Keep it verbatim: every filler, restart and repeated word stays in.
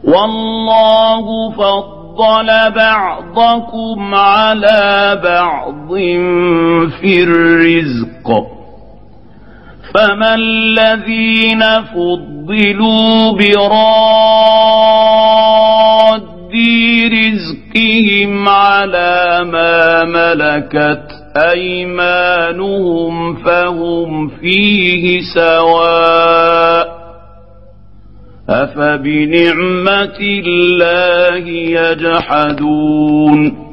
والله فضل بعضكم على بعض في الرزق فما الذين فضلوا براد رزقهم على ما ملكت أيمانهم فهم فيه سواء أفبنعمة الله يجحدون